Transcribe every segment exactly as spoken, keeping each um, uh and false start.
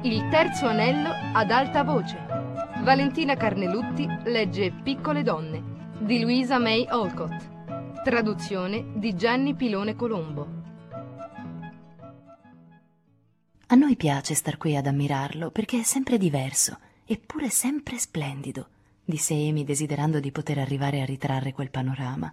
Il terzo anello ad alta voce. Valentina Carnelutti legge Piccole donne di Louisa May Alcott. Traduzione di Gianni Pilone Colombo. A noi piace star qui ad ammirarlo perché è sempre diverso, eppure sempre splendido, disse Amy desiderando di poter arrivare a ritrarre quel panorama.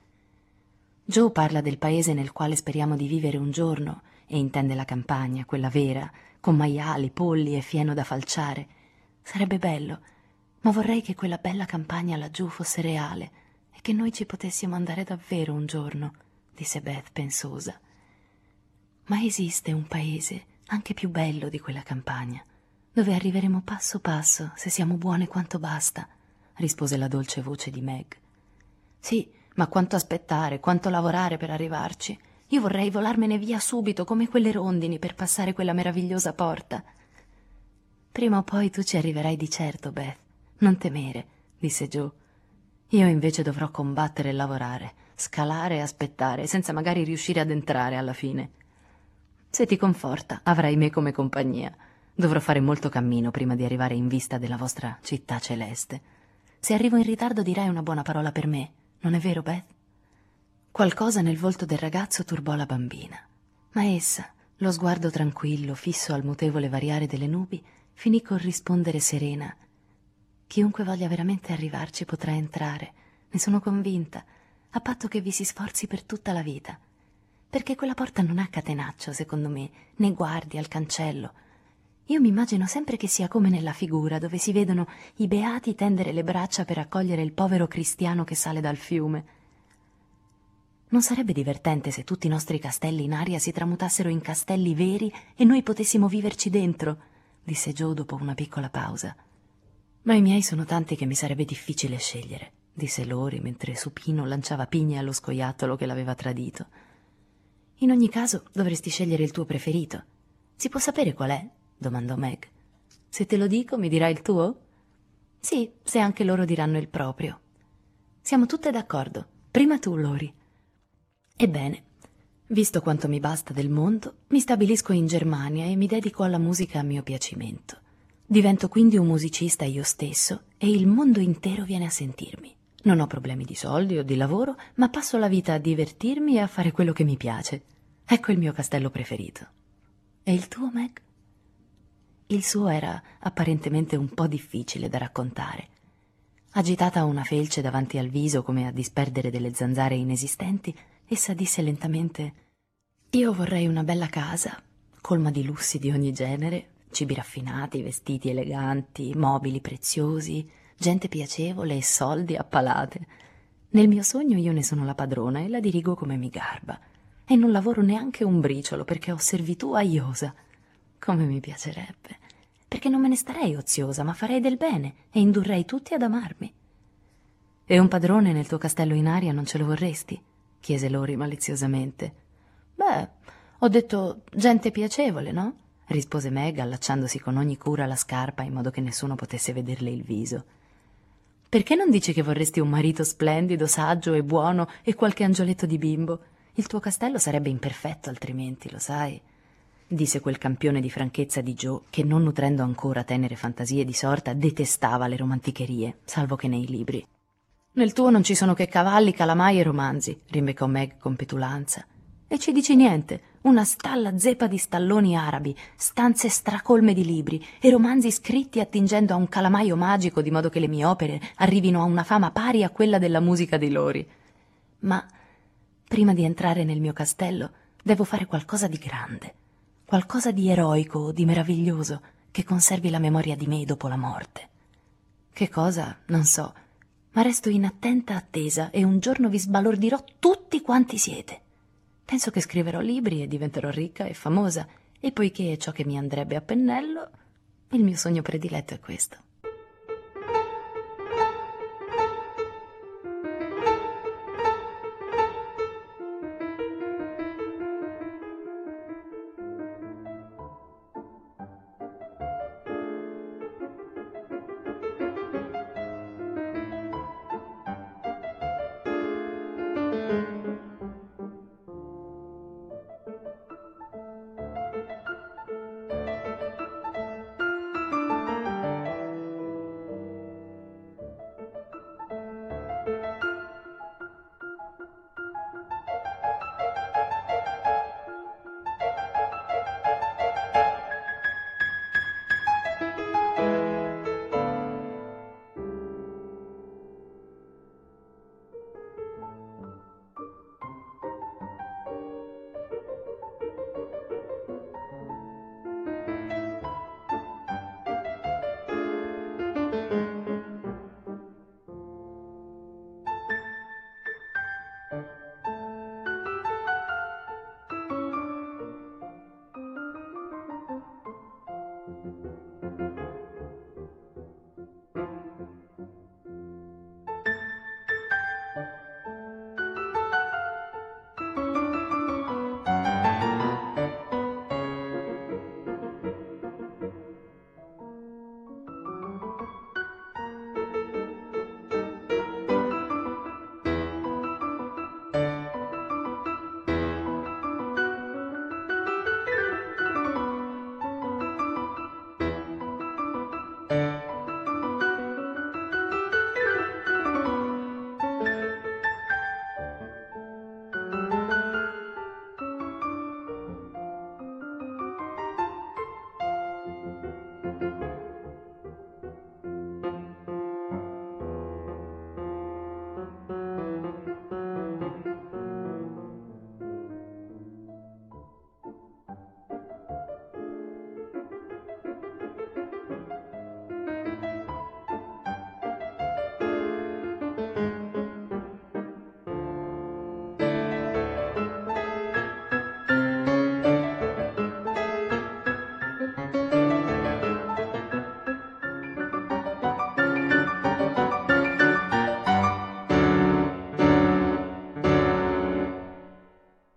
Joe parla del paese nel quale speriamo di vivere un giorno e intende la campagna, quella vera, con maiali, polli e fieno da falciare. Sarebbe bello, ma vorrei che quella bella campagna laggiù fosse reale e che noi ci potessimo andare davvero un giorno, disse Beth pensosa. Ma esiste un paese anche più bello di quella campagna, dove arriveremo passo passo se siamo buone quanto basta, rispose la dolce voce di Meg. Sì, ma quanto aspettare, quanto lavorare per arrivarci. Io vorrei volarmene via subito come quelle rondini per passare quella meravigliosa porta. Prima o poi tu ci arriverai di certo, Beth, non temere, disse Joe. Io invece dovrò combattere e lavorare, scalare e aspettare, senza magari riuscire ad entrare alla fine. Se ti conforta, avrai me come compagnia. Dovrò fare molto cammino prima di arrivare in vista della vostra città celeste. Se arrivo in ritardo dirai una buona parola per me, non è vero, Beth? Qualcosa nel volto del ragazzo turbò la bambina, ma essa, lo sguardo tranquillo, fisso al mutevole variare delle nubi, finì col rispondere serena. Chiunque voglia veramente arrivarci potrà entrare, ne sono convinta, a patto che vi si sforzi per tutta la vita. Perché quella porta non ha catenaccio, secondo me, né guardie al cancello. Io mi immagino sempre che sia come nella figura, dove si vedono i beati tendere le braccia per accogliere il povero cristiano che sale dal fiume. Non sarebbe divertente se tutti i nostri castelli in aria si tramutassero in castelli veri e noi potessimo viverci dentro, disse Joe dopo una piccola pausa. Ma i miei sono tanti che mi sarebbe difficile scegliere, disse Lori mentre supino lanciava pigne allo scoiattolo che l'aveva tradito. In ogni caso dovresti scegliere il tuo preferito. Si può sapere qual è? Domandò Meg. Se te lo dico mi dirai il tuo? Sì, se anche loro diranno il proprio. Siamo tutte d'accordo. Prima tu, Lori. Ebbene, visto quanto mi basta del mondo, mi stabilisco in Germania e mi dedico alla musica a mio piacimento. Divento quindi un musicista io stesso e il mondo intero viene a sentirmi. Non ho problemi di soldi o di lavoro, ma passo la vita a divertirmi e a fare quello che mi piace. Ecco il mio castello preferito. E il tuo, Meg? Il suo era apparentemente un po' difficile da raccontare. Agitata una felce davanti al viso come a disperdere delle zanzare inesistenti, essa disse lentamente: «Io vorrei una bella casa, colma di lussi di ogni genere, cibi raffinati, vestiti eleganti, mobili preziosi, gente piacevole e soldi a palate. Nel mio sogno io ne sono la padrona e la dirigo come mi garba. E non lavoro neanche un briciolo perché ho servitù aiosa. Come mi piacerebbe, perché non me ne starei oziosa, ma farei del bene e indurrei tutti ad amarmi». «E un padrone nel tuo castello in aria non ce lo vorresti?» chiese Lori maliziosamente. «Beh, ho detto gente piacevole, no?» rispose Meg allacciandosi con ogni cura la scarpa in modo che nessuno potesse vederle il viso. «Perché non dici che vorresti un marito splendido, saggio e buono e qualche angioletto di bimbo? Il tuo castello sarebbe imperfetto altrimenti, lo sai», disse quel campione di franchezza di Joe che, non nutrendo ancora tenere fantasie di sorta, detestava le romanticherie, salvo che nei libri. «Nel tuo non ci sono che cavalli, calamai e romanzi», rimbeccò Meg con petulanza. «E ci dici niente? Una stalla zeppa di stalloni arabi, stanze stracolme di libri e romanzi scritti attingendo a un calamaio magico di modo che le mie opere arrivino a una fama pari a quella della musica di Lori. Ma prima di entrare nel mio castello devo fare qualcosa di grande, qualcosa di eroico, di meraviglioso, che conservi la memoria di me dopo la morte. Che cosa? Non so, ma resto in attenta attesa e un giorno vi sbalordirò tutti quanti siete. Penso che scriverò libri e diventerò ricca e famosa, e poiché è ciò che mi andrebbe a pennello, il mio sogno prediletto è questo».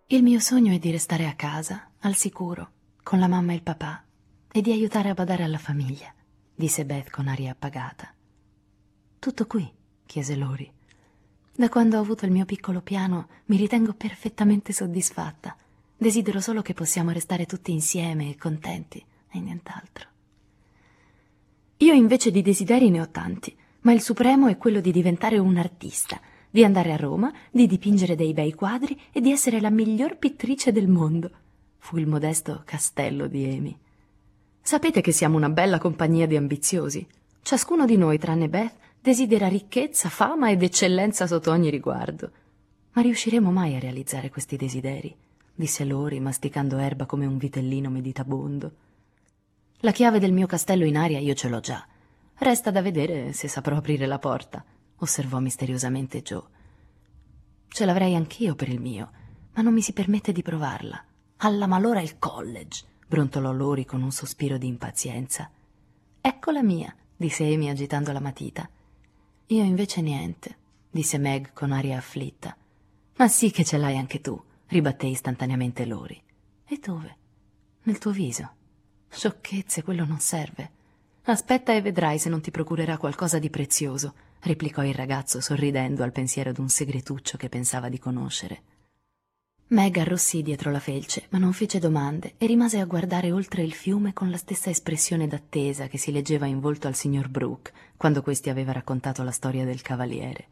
Il mio sogno è di restare a casa, al sicuro, con la mamma e il papà, e di aiutare a badare alla famiglia, disse Beth con aria appagata. Tutto qui? Chiese Lori. Da quando ho avuto il mio piccolo piano mi ritengo perfettamente soddisfatta. Desidero solo che possiamo restare tutti insieme e contenti, e nient'altro. Io invece di desideri ne ho tanti, ma il supremo è quello di diventare un artista, di andare a Roma, di dipingere dei bei quadri e di essere la miglior pittrice del mondo. Fu il modesto castello di Amy. Sapete che siamo una bella compagnia di ambiziosi. Ciascuno di noi, tranne Beth, desidera ricchezza, fama ed eccellenza sotto ogni riguardo. Ma riusciremo mai a realizzare questi desideri? Disse Lori, masticando erba come un vitellino meditabondo. La chiave del mio castello in aria io ce l'ho già. Resta da vedere se saprò aprire la porta, osservò misteriosamente Joe. Ce l'avrei anch'io per il mio, ma non mi si permette di provarla. Alla malora il college, brontolò Lori con un sospiro di impazienza. Ecco la mia, disse Amy agitando la matita. Io invece niente, disse Meg con aria afflitta. Ma sì che ce l'hai anche tu, ribatté istantaneamente Lori. E dove? Nel tuo viso. Sciocchezze, quello non serve. Aspetta e vedrai se non ti procurerà qualcosa di prezioso, replicò il ragazzo sorridendo al pensiero d'un segretuccio che pensava di conoscere. Meg arrossì dietro la felce, ma non fece domande e rimase a guardare oltre il fiume con la stessa espressione d'attesa che si leggeva in volto al signor Brooke quando questi aveva raccontato la storia del cavaliere.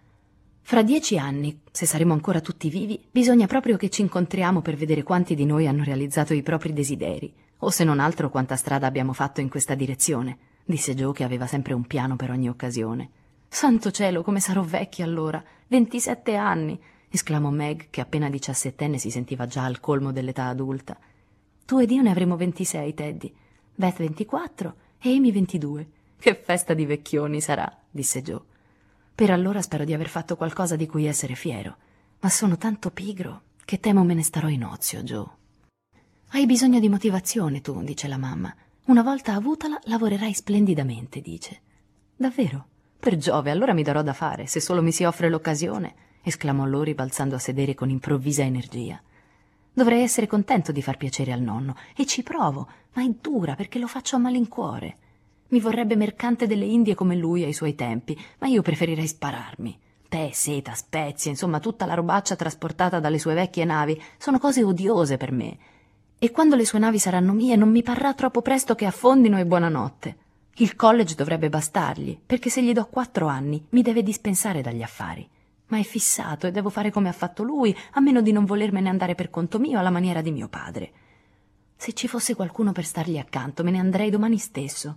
Fra dieci anni, se saremo ancora tutti vivi, bisogna proprio che ci incontriamo per vedere quanti di noi hanno realizzato i propri desideri, o se non altro quanta strada abbiamo fatto in questa direzione, disse Joe che aveva sempre un piano per ogni occasione. Santo cielo, come sarò vecchia allora! Ventisette anni! Esclamò Meg, che appena diciassettenne si sentiva già al colmo dell'età adulta. Tu ed io ne avremo ventisei, Teddy. Beth ventiquattro e Amy ventidue. Che festa di vecchioni sarà, disse Joe. Per allora spero di aver fatto qualcosa di cui essere fiero, ma sono tanto pigro che temo me ne starò in ozio, Joe. Hai bisogno di motivazione tu, dice la mamma. Una volta avutala, lavorerai splendidamente, dice. Davvero? Per Giove, allora mi darò da fare, se solo mi si offre l'occasione, esclamò Lori balzando a sedere con improvvisa energia. Dovrei essere contento di far piacere al nonno, e ci provo, ma è dura perché lo faccio a malincuore. Mi vorrebbe mercante delle Indie come lui ai suoi tempi, ma io preferirei spararmi. Tè, seta, spezie, insomma tutta la robaccia trasportata dalle sue vecchie navi sono cose odiose per me. E quando le sue navi saranno mie non mi parrà troppo presto che affondino e buonanotte. Il college dovrebbe bastargli, perché se gli do quattro anni mi deve dispensare dagli affari. Ma è fissato e devo fare come ha fatto lui, a meno di non volermene andare per conto mio alla maniera di mio padre. Se ci fosse qualcuno per stargli accanto, me ne andrei domani stesso.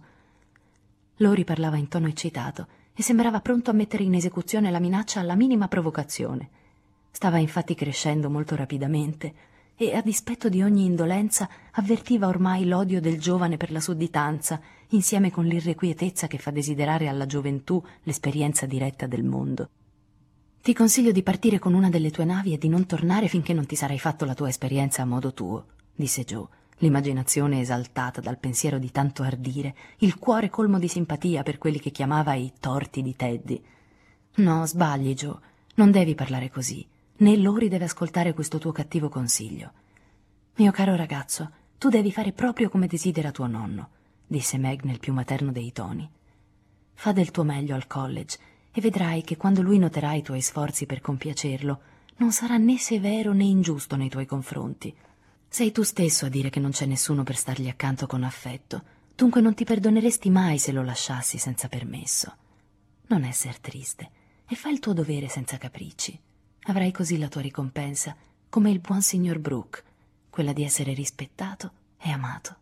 Lori parlava in tono eccitato e sembrava pronto a mettere in esecuzione la minaccia alla minima provocazione. Stava infatti crescendo molto rapidamente e, a dispetto di ogni indolenza, avvertiva ormai l'odio del giovane per la sudditanza, insieme con l'irrequietezza che fa desiderare alla gioventù l'esperienza diretta del mondo. Ti consiglio di partire con una delle tue navi e di non tornare finché non ti sarai fatto la tua esperienza a modo tuo, disse Joe, l'immaginazione esaltata dal pensiero di tanto ardire, il cuore colmo di simpatia per quelli che chiamava i torti di Teddy. No, sbagli, Joe, non devi parlare così, né Lori deve ascoltare questo tuo cattivo consiglio. Mio caro ragazzo, tu devi fare proprio come desidera tuo nonno, disse Meg nel più materno dei toni. Fa del tuo meglio al college e vedrai che quando lui noterà i tuoi sforzi per compiacerlo, non sarà né severo né ingiusto nei tuoi confronti. Sei tu stesso a dire che non c'è nessuno per stargli accanto con affetto, dunque non ti perdoneresti mai se lo lasciassi senza permesso. Non esser triste e fai il tuo dovere senza capricci. Avrai così la tua ricompensa, come il buon signor Brooke, quella di essere rispettato e amato.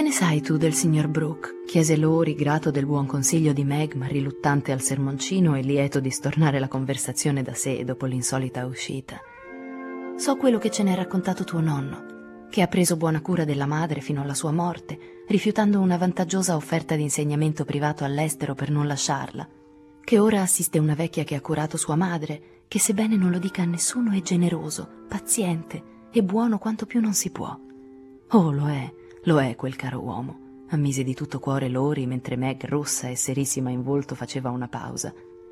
ne sai tu del signor Brooke? Chiese Laurie, grato del buon consiglio di Meg, ma riluttante al sermoncino e lieto di stornare la conversazione da sé dopo l'insolita uscita. So quello che ce n'è raccontato tuo nonno, che ha preso buona cura della madre fino alla sua morte, rifiutando una vantaggiosa offerta di insegnamento privato all'estero per non lasciarla, che ora assiste una vecchia che ha curato sua madre, che sebbene non lo dica a nessuno è generoso, paziente e buono quanto più non si può. Oh, lo è, lo è quel caro uomo, ammise di tutto cuore Laurie mentre Meg, rossa e serissima in volto, faceva una pausa.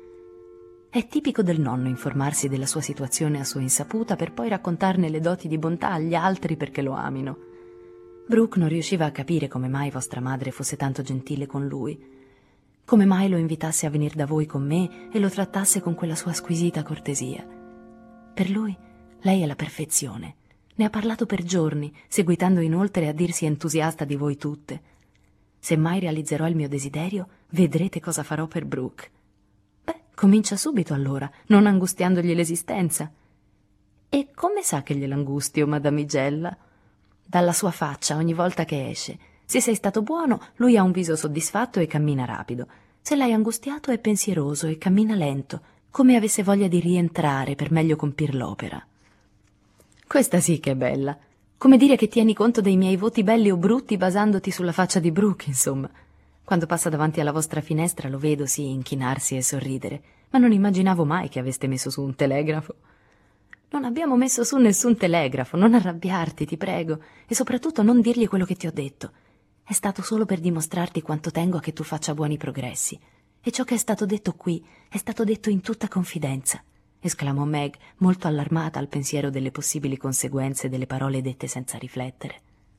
È tipico del nonno informarsi della sua situazione a sua insaputa per poi raccontarne le doti di bontà agli altri perché lo amino. Brooke non riusciva a capire come mai vostra madre fosse tanto gentile con lui, come mai lo invitasse a venire da voi con me e lo trattasse con quella sua squisita cortesia. Per lui lei è la perfezione. Ne ha parlato per giorni, seguitando inoltre a dirsi entusiasta di voi tutte. Se mai realizzerò il mio desiderio, vedrete cosa farò per Brooke. Beh, comincia subito allora, non angustiandogli l'esistenza. E come sa che gliel'angustio, madamigella? Dalla sua faccia, ogni volta che esce. Se sei stato buono, lui ha un viso soddisfatto e cammina rapido. Se l'hai angustiato, è pensieroso e cammina lento, come avesse voglia di rientrare per meglio compir l'opera. Questa sì che è bella. Come dire che tieni conto dei miei voti belli o brutti basandoti sulla faccia di Brooke, insomma. Quando passa davanti alla vostra finestra lo vedo, sì, inchinarsi e sorridere, ma non immaginavo mai che aveste messo su un telegrafo. Non abbiamo messo su nessun telegrafo, non arrabbiarti, ti prego, e soprattutto non dirgli quello che ti ho detto. È stato solo per dimostrarti quanto tengo a che tu faccia buoni progressi. E ciò che è stato detto qui è stato detto in tutta confidenza, esclamò Meg, molto allarmata al pensiero delle possibili conseguenze delle parole dette senza riflettere.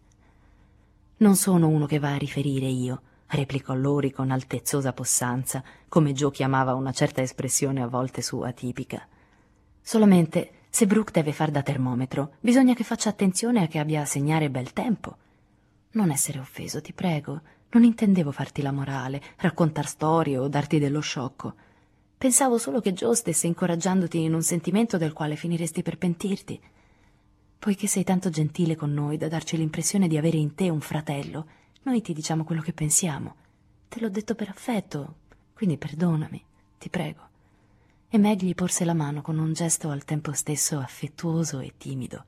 Non sono uno che va a riferire io, replicò Laurie con altezzosa possanza, come Joe chiamava una certa espressione a volte sua tipica. Solamente, se Brooke deve far da termometro, bisogna che faccia attenzione a che abbia a segnare bel tempo. Non essere offeso, ti prego. Non intendevo farti la morale, raccontar storie o darti dello sciocco. Pensavo solo che Joe stesse incoraggiandoti in un sentimento del quale finiresti per pentirti. Poiché sei tanto gentile con noi da darci l'impressione di avere in te un fratello, noi ti diciamo quello che pensiamo. Te l'ho detto per affetto, quindi perdonami, ti prego. E Meg gli porse la mano con un gesto al tempo stesso affettuoso e timido.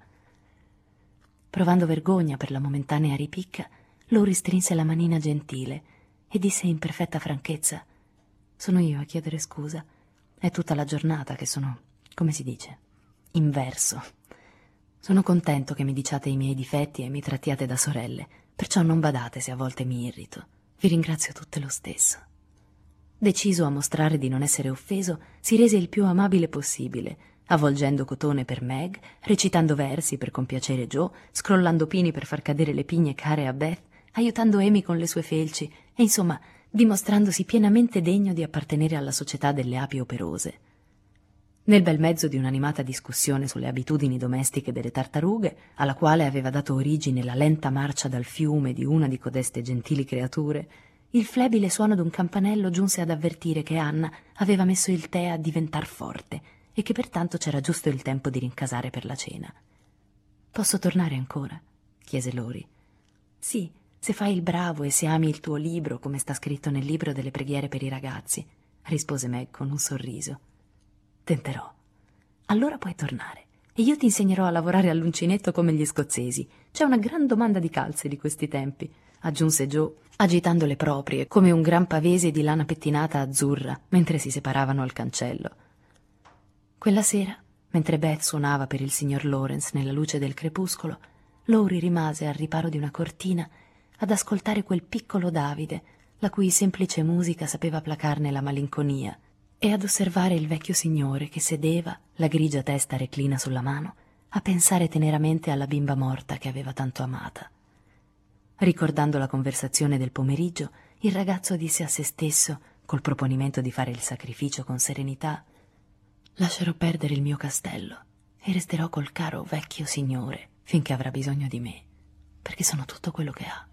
Provando vergogna per la momentanea ripicca, Laurie strinse la manina gentile e disse in perfetta franchezza: «Sono io a chiedere scusa. È tutta la giornata che sono, come si dice, in verso. Sono contento che mi diciate i miei difetti e mi trattiate da sorelle, perciò non badate se a volte mi irrito. Vi ringrazio tutte lo stesso». Deciso a mostrare di non essere offeso, si rese il più amabile possibile, avvolgendo cotone per Meg, recitando versi per compiacere Joe, scrollando pini per far cadere le pigne care a Beth, aiutando Amy con le sue felci e, insomma, dimostrandosi pienamente degno di appartenere alla società delle api operose. Nel bel mezzo di un'animata discussione sulle abitudini domestiche delle tartarughe, alla quale aveva dato origine la lenta marcia dal fiume di una di codeste gentili creature, il flebile suono d'un campanello giunse ad avvertire che Anna aveva messo il tè a diventar forte e che pertanto c'era giusto il tempo di rincasare per la cena. «Posso tornare ancora?» chiese Laurie. «Sì, se fai il bravo e se ami il tuo libro, come sta scritto nel libro delle preghiere per i ragazzi», rispose Meg con un sorriso. «Tenterò. Allora puoi tornare e io ti insegnerò a lavorare all'uncinetto come gli scozzesi. C'è una gran domanda di calze di questi tempi», aggiunse Joe, agitando le proprie come un gran pavese di lana pettinata azzurra mentre si separavano al cancello. Quella sera, mentre Beth suonava per il signor Lawrence nella luce del crepuscolo, Laurie rimase al riparo di una cortina ad ascoltare quel piccolo Davide, la cui semplice musica sapeva placarne la malinconia, e ad osservare il vecchio signore che sedeva, la grigia testa reclina sulla mano, a pensare teneramente alla bimba morta che aveva tanto amata. Ricordando la conversazione del pomeriggio, il ragazzo disse a se stesso, col proponimento di fare il sacrificio con serenità: «Lascerò perdere il mio castello e resterò col caro vecchio signore finché avrà bisogno di me, perché sono tutto quello che ha».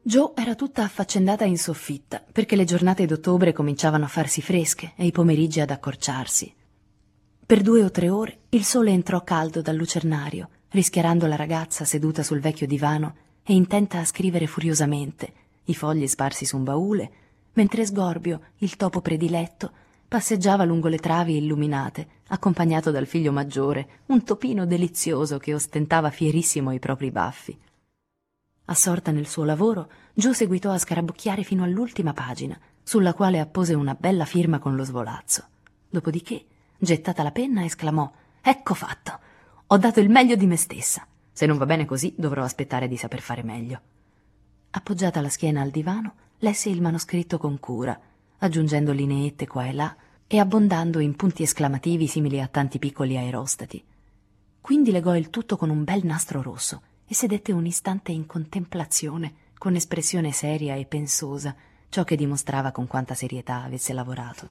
Jo era tutta affaccendata in soffitta, perché le giornate d'ottobre cominciavano a farsi fresche e i pomeriggi ad accorciarsi. Per due o tre ore il sole entrò caldo dal lucernario, rischiarando la ragazza seduta sul vecchio divano e intenta a scrivere furiosamente, i fogli sparsi su un baule, mentre Sgorbio, il topo prediletto, passeggiava lungo le travi illuminate, accompagnato dal figlio maggiore, un topino delizioso che ostentava fierissimo i propri baffi. Assorta nel suo lavoro, Jo seguitò a scarabocchiare fino all'ultima pagina, sulla quale appose una bella firma con lo svolazzo. Dopodiché, gettata la penna, esclamò: «Ecco fatto! Ho dato il meglio di me stessa. Se non va bene così, dovrò aspettare di saper fare meglio». Appoggiata la schiena al divano, lesse il manoscritto con cura, aggiungendo lineette qua e là e abbondando in punti esclamativi simili a tanti piccoli aerostati. Quindi legò il tutto con un bel nastro rosso e sedette un istante in contemplazione, con espressione seria e pensosa, ciò che dimostrava con quanta serietà avesse lavorato.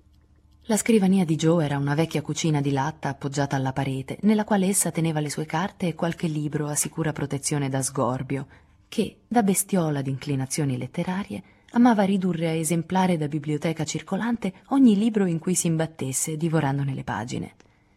La scrivania di Jo era una vecchia cucina di latta appoggiata alla parete, nella quale essa teneva le sue carte e qualche libro a sicura protezione da Sgorbio, che, da bestiola di inclinazioni letterarie, amava ridurre a esemplare da biblioteca circolante ogni libro in cui si imbattesse, divorandone le pagine.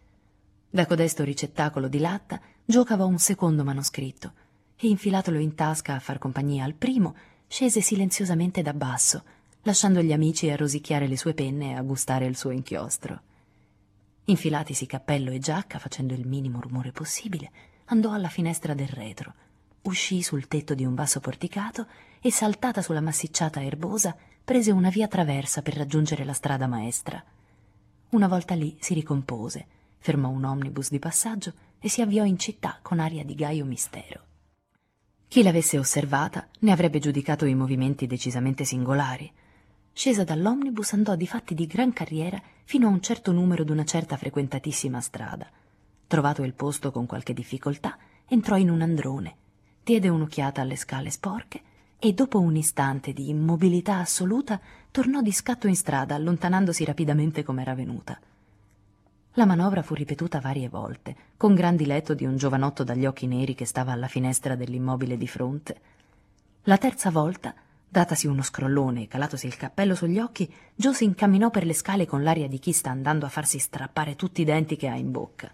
Da codesto ricettacolo di latta Jo cavò un secondo manoscritto e, infilatolo in tasca a far compagnia al primo, scese silenziosamente da basso, lasciando gli amici a rosicchiare le sue penne e a gustare il suo inchiostro. Infilatisi cappello e giacca, facendo il minimo rumore possibile, andò alla finestra del retro, uscì sul tetto di un basso porticato e, saltata sulla massicciata erbosa, prese una via traversa per raggiungere la strada maestra. Una volta lì si ricompose, fermò un omnibus di passaggio e si avviò in città con aria di gaio mistero. Chi l'avesse osservata ne avrebbe giudicato i movimenti decisamente singolari. Scesa dall'omnibus, andò difatti di gran carriera fino a un certo numero d'una certa frequentatissima strada. Trovato il posto con qualche difficoltà, entrò in un androne, diede un'occhiata alle scale sporche e, dopo un istante di immobilità assoluta, tornò di scatto in strada, allontanandosi rapidamente come era venuta. La manovra fu ripetuta varie volte, con gran diletto di un giovanotto dagli occhi neri che stava alla finestra dell'immobile di fronte. La terza volta, datasi uno scrollone e calatosi il cappello sugli occhi, Jo si incamminò per le scale con l'aria di chi sta andando a farsi strappare tutti i denti che ha in bocca.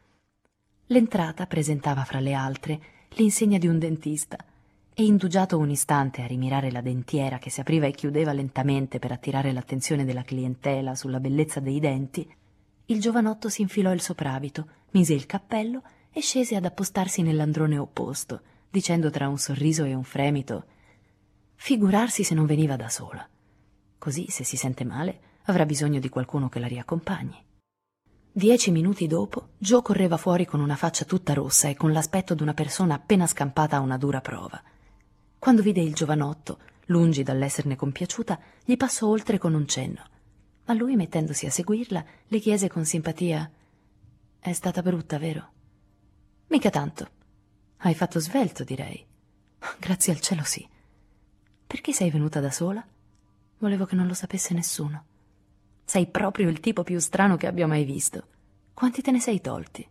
L'entrata presentava fra le altre l'insegna di un dentista e, indugiato un istante a rimirare la dentiera che si apriva e chiudeva lentamente per attirare l'attenzione della clientela sulla bellezza dei denti, il giovanotto si infilò il soprabito, mise il cappello e scese ad appostarsi nell'androne opposto, dicendo tra un sorriso e un fremito: «Figurarsi se non veniva da sola. Così, se si sente male, avrà bisogno di qualcuno che la riaccompagni». Dieci minuti dopo, Jo correva fuori con una faccia tutta rossa e con l'aspetto d'una persona appena scampata a una dura prova. Quando vide il giovanotto, lungi dall'esserne compiaciuta, gli passò oltre con un cenno. Ma lui, mettendosi a seguirla, le chiese con simpatia: «È stata brutta, vero?» «Mica tanto. Hai fatto svelto, direi». «Grazie al cielo, sì». «Perché sei venuta da sola?» «Volevo che non lo sapesse nessuno». «Sei proprio il tipo più strano che abbia mai visto. Quanti te ne sei tolti?»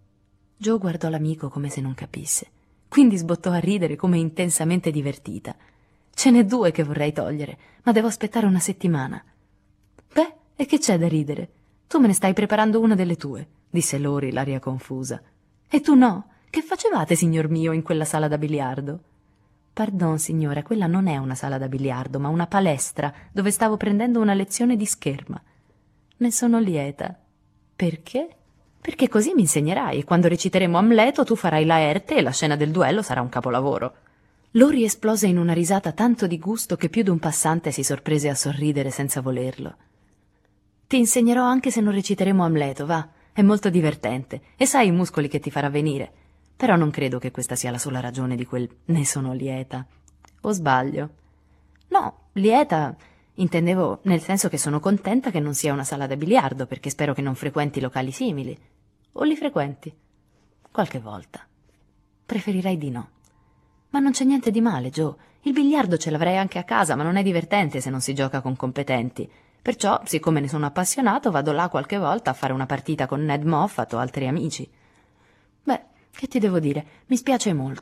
Jo guardò l'amico come se non capisse, quindi sbottò a ridere come intensamente divertita. «Ce n'è due che vorrei togliere, ma devo aspettare una settimana». «Beh, e che c'è da ridere? Tu me ne stai preparando una delle tue», disse Lori, l'aria confusa. «E tu no? Che facevate, signor mio, in quella sala da biliardo?» «Pardon, signora, quella non è una sala da biliardo, ma una palestra dove stavo prendendo una lezione di scherma». «Ne sono lieta». «Perché?» «Perché così mi insegnerai e quando reciteremo Amleto tu farai Laerte e la scena del duello sarà un capolavoro». Lori esplose in una risata tanto di gusto che più d'un passante si sorprese a sorridere senza volerlo. «Ti insegnerò anche se non reciteremo Amleto, va? È molto divertente e sai i muscoli che ti farà venire. Però non credo che questa sia la sola ragione di quel «ne sono lieta». O sbaglio?» «No, lieta intendevo nel senso che sono contenta che non sia una sala da biliardo, perché spero che non frequenti locali simili». «O li frequenti?» «Qualche volta». «Preferirei di no». «Ma non c'è niente di male, Jo. Il biliardo ce l'avrei anche a casa, ma non è divertente se non si gioca con competenti. Perciò, siccome ne sono appassionato, vado là qualche volta a fare una partita con Ned Moffat o altri amici». «Beh, che ti devo dire? Mi spiace molto.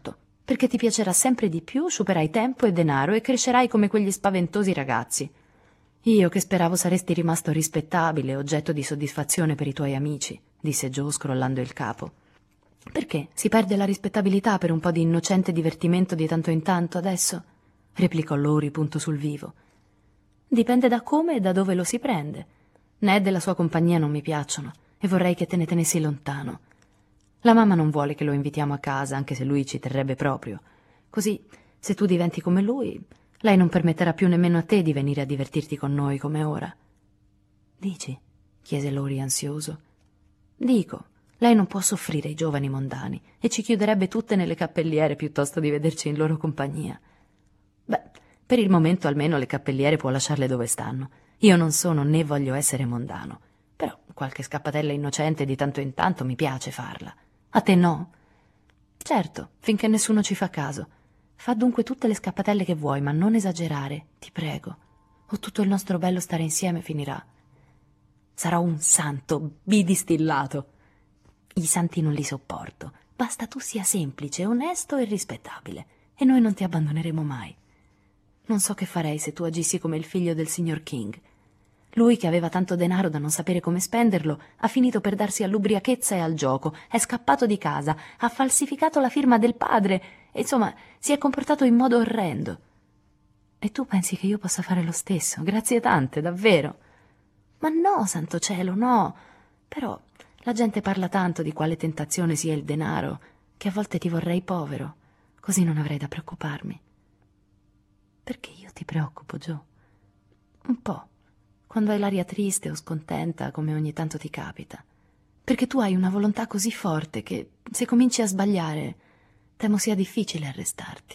perché ti piacerà sempre di più, superai tempo e denaro e crescerai come quegli spaventosi ragazzi. Io che speravo saresti rimasto rispettabile, oggetto di soddisfazione per i tuoi amici, disse Joe scrollando il capo. Perché? Si perde la rispettabilità per un po' di innocente divertimento di tanto in tanto adesso? Replicò Laurie punto sul vivo. Dipende da come e da dove lo si prende. Ned e la sua compagnia non mi piacciono e vorrei che te ne tenessi lontano. La mamma non vuole che lo invitiamo a casa, anche se lui ci terrebbe proprio. Così, se tu diventi come lui, lei non permetterà più nemmeno a te di venire a divertirti con noi come ora. Dici? Chiese Laurie ansioso. Dico, lei non può soffrire i giovani mondani e ci chiuderebbe tutte nelle cappelliere piuttosto di vederci in loro compagnia. Beh, per il momento almeno le cappelliere può lasciarle dove stanno. Io non sono né voglio essere mondano, però qualche scappatella innocente di tanto in tanto mi piace farla. A te no? Certo, finché nessuno ci fa caso. Fa dunque tutte le scappatelle che vuoi, ma non esagerare, ti prego, o tutto il nostro bello stare insieme finirà. Sarò un santo bidistillato. I santi non li sopporto. Basta tu sia semplice, onesto e rispettabile, e noi non ti abbandoneremo mai. Non so che farei se tu agissi come il figlio del signor King. Lui, che aveva tanto denaro da non sapere come spenderlo, ha finito per darsi all'ubriachezza e al gioco, è scappato di casa, ha falsificato la firma del padre, e insomma, si è comportato in modo orrendo. E tu pensi che io possa fare lo stesso? Grazie tante, davvero. Ma no, santo cielo, no. Però la gente parla tanto di quale tentazione sia il denaro, che a volte ti vorrei povero, così non avrei da preoccuparmi. Perché io ti preoccupo, Joe? Un po'. Quando hai l'aria triste o scontenta, come ogni tanto ti capita. Perché tu hai una volontà così forte che, se cominci a sbagliare, temo sia difficile arrestarti.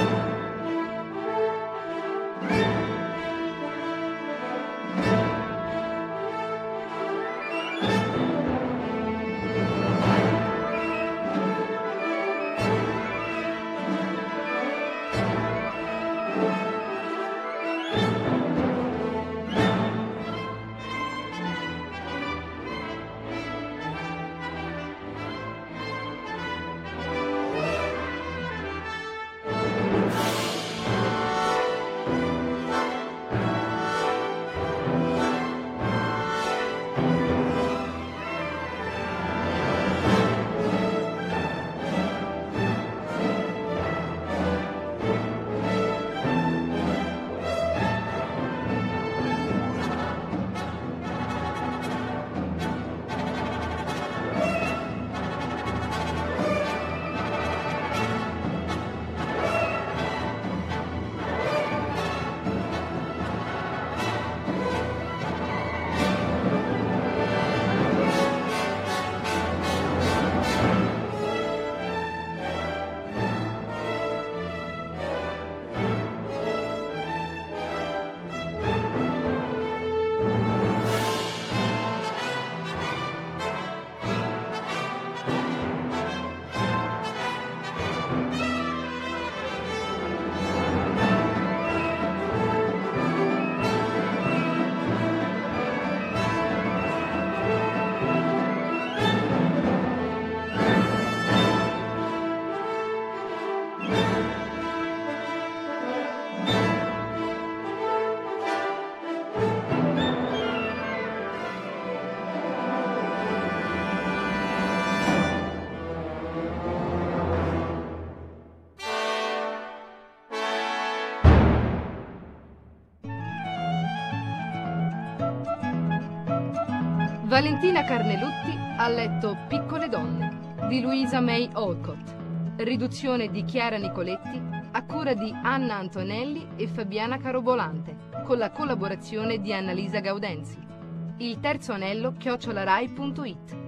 Valentina Carnelutti ha letto Piccole donne di Louisa May Alcott, riduzione di Chiara Nicoletti a cura di Anna Antonelli e Fabiana Carobolante, con la collaborazione di Annalisa Gaudenzi. Il terzo anello chiocciola rai punto it.